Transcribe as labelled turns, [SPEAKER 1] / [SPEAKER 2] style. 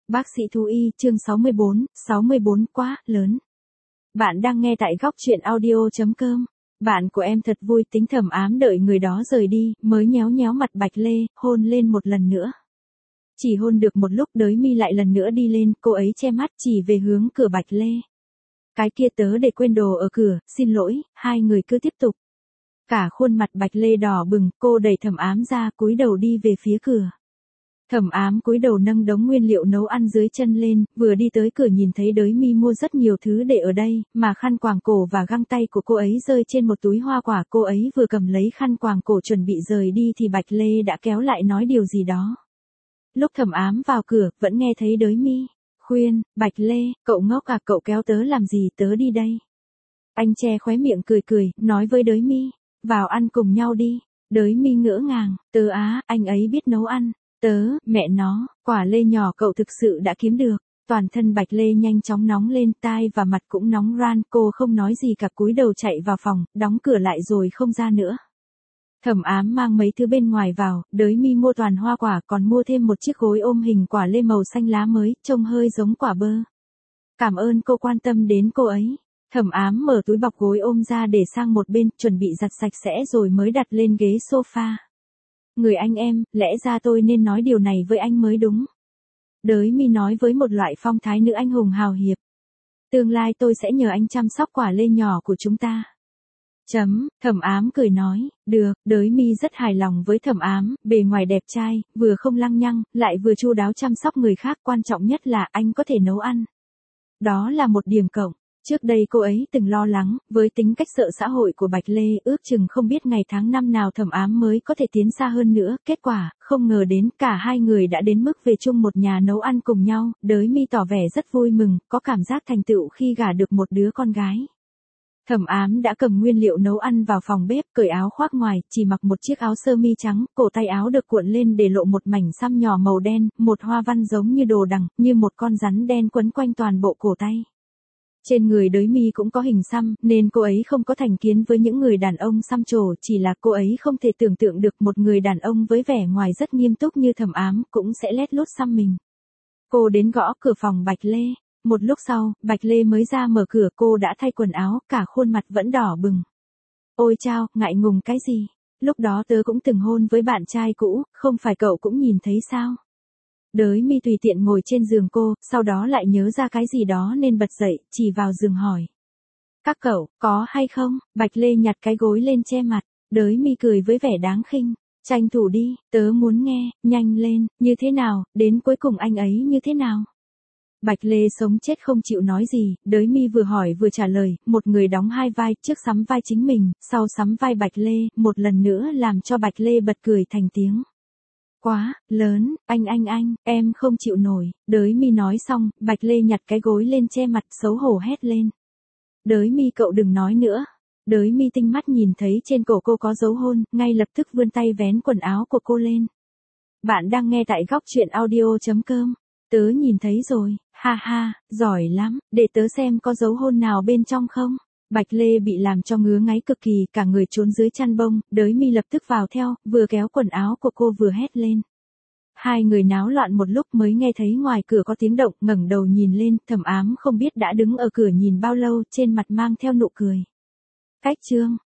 [SPEAKER 1] Bác sĩ thú y, chương 64 quá, lớn. Bạn đang nghe tại góc chuyện audio.com. Bạn của em thật vui, tính Thẩm Ám đợi người đó rời đi, mới nhéo nhéo mặt Bạch Lê, hôn lên một lần nữa. Chỉ hôn được một lúc Đới Mi lại lần nữa đi lên, cô ấy che mắt chỉ về hướng cửa Bạch Lê. Cái kia tớ để quên đồ ở cửa, xin lỗi, hai người cứ tiếp tục. Cả khuôn mặt Bạch Lê đỏ bừng, cô đẩy Thẩm Ám ra, cúi đầu đi về phía cửa. Thẩm Ám cúi đầu nâng đống nguyên liệu nấu ăn dưới chân lên, vừa đi tới cửa nhìn thấy Đới Mi mua rất nhiều thứ để ở đây, mà khăn quàng cổ và găng tay của cô ấy rơi trên một túi hoa quả. Cô ấy vừa cầm lấy khăn quàng cổ chuẩn bị rời đi thì Bạch Lê đã kéo lại nói điều gì đó. Lúc Thẩm Ám vào cửa, vẫn nghe thấy Đới Mi khuyên, Bạch Lê, cậu ngốc à, cậu kéo tớ làm gì, tớ đi đây. Anh che khóe miệng cười, nói với Đới Mi, vào ăn cùng nhau đi. Đới Mi ngỡ ngàng, tớ á, anh ấy biết nấu ăn. Tớ, mẹ nó, quả lê nhỏ cậu thực sự đã kiếm được. Toàn thân Bạch Lê nhanh chóng nóng lên, tai và mặt cũng nóng ran, cô không nói gì cả, cúi đầu chạy vào phòng, đóng cửa lại rồi không ra nữa. Thẩm Ám mang mấy thứ bên ngoài vào, Đới Mi mua toàn hoa quả, còn mua thêm một chiếc gối ôm hình quả lê màu xanh lá mới, trông hơi giống quả bơ. Cảm ơn cô quan tâm đến cô ấy. Thẩm Ám mở túi bọc gối ôm ra để sang một bên, chuẩn bị giặt sạch sẽ rồi mới đặt lên ghế sofa. Người anh em, lẽ ra tôi nên nói điều này với anh mới đúng. Đới Mi nói với một loại phong thái nữ anh hùng hào hiệp. Tương lai tôi sẽ nhờ anh chăm sóc quả lê nhỏ của chúng ta. Thẩm Ám cười nói, được. Đới Mi rất hài lòng với Thẩm Ám, bề ngoài đẹp trai, vừa không lăng nhăng, lại vừa chu đáo chăm sóc người khác, quan trọng nhất là anh có thể nấu ăn. Đó là một điểm cộng. Trước đây cô ấy từng lo lắng, với tính cách sợ xã hội của Bạch Lê, ước chừng không biết ngày tháng năm nào Thẩm Ám mới có thể tiến xa hơn nữa. Kết quả, không ngờ đến cả hai người đã đến mức về chung một nhà nấu ăn cùng nhau. Đới Mi tỏ vẻ rất vui mừng, có cảm giác thành tựu khi gả được một đứa con gái. Thẩm Ám đã cầm nguyên liệu nấu ăn vào phòng bếp, cởi áo khoác ngoài, chỉ mặc một chiếc áo sơ mi trắng, cổ tay áo được cuộn lên để lộ một mảnh xăm nhỏ màu đen, một hoa văn giống như đồ đằng, như một con rắn đen quấn quanh toàn bộ cổ tay. Trên người Đới Mi cũng có hình xăm, nên cô ấy không có thành kiến với những người đàn ông xăm trổ, chỉ là cô ấy không thể tưởng tượng được một người đàn ông với vẻ ngoài rất nghiêm túc như Thẩm Ám cũng sẽ lét lút xăm mình. Cô đến gõ cửa phòng Bạch Lê. Một lúc sau, Bạch Lê mới ra mở cửa, cô đã thay quần áo, cả khuôn mặt vẫn đỏ bừng. Ôi chao, ngại ngùng cái gì? Lúc đó tớ cũng từng hôn với bạn trai cũ, không phải cậu cũng nhìn thấy sao? Đới Mi tùy tiện ngồi trên giường cô, sau đó lại nhớ ra cái gì đó nên bật dậy, chỉ vào giường hỏi. Các cậu, có hay không? Bạch Lê nhặt cái gối lên che mặt. Đới Mi cười với vẻ đáng khinh. Tranh thủ đi, tớ muốn nghe, nhanh lên, như thế nào, đến cuối cùng anh ấy như thế nào? Bạch Lê sống chết không chịu nói gì, Đới Mi vừa hỏi vừa trả lời, một người đóng hai vai, trước sắm vai chính mình, sau sắm vai Bạch Lê, một lần nữa làm cho Bạch Lê bật cười thành tiếng. Quá, lớn, anh, em không chịu nổi. Đới Mi nói xong, Bạch Lê nhặt cái gối lên che mặt, xấu hổ hét lên. Đới Mi cậu đừng nói nữa. Đới Mi tinh mắt nhìn thấy trên cổ cô có dấu hôn, ngay lập tức vươn tay vén quần áo của cô lên. Bạn đang nghe tại góc chuyện audio.com. Tớ nhìn thấy rồi, ha ha, giỏi lắm, để tớ xem có dấu hôn nào bên trong không. Bạch Lê bị làm cho ngứa ngáy cực kỳ, cả người trốn dưới chăn bông, Đới Mi lập tức vào theo, vừa kéo quần áo của cô vừa hét lên. Hai người náo loạn một lúc mới nghe thấy ngoài cửa có tiếng động, ngẩng đầu nhìn lên, Thẩm Ám không biết đã đứng ở cửa nhìn bao lâu, trên mặt mang theo nụ cười. Cách chương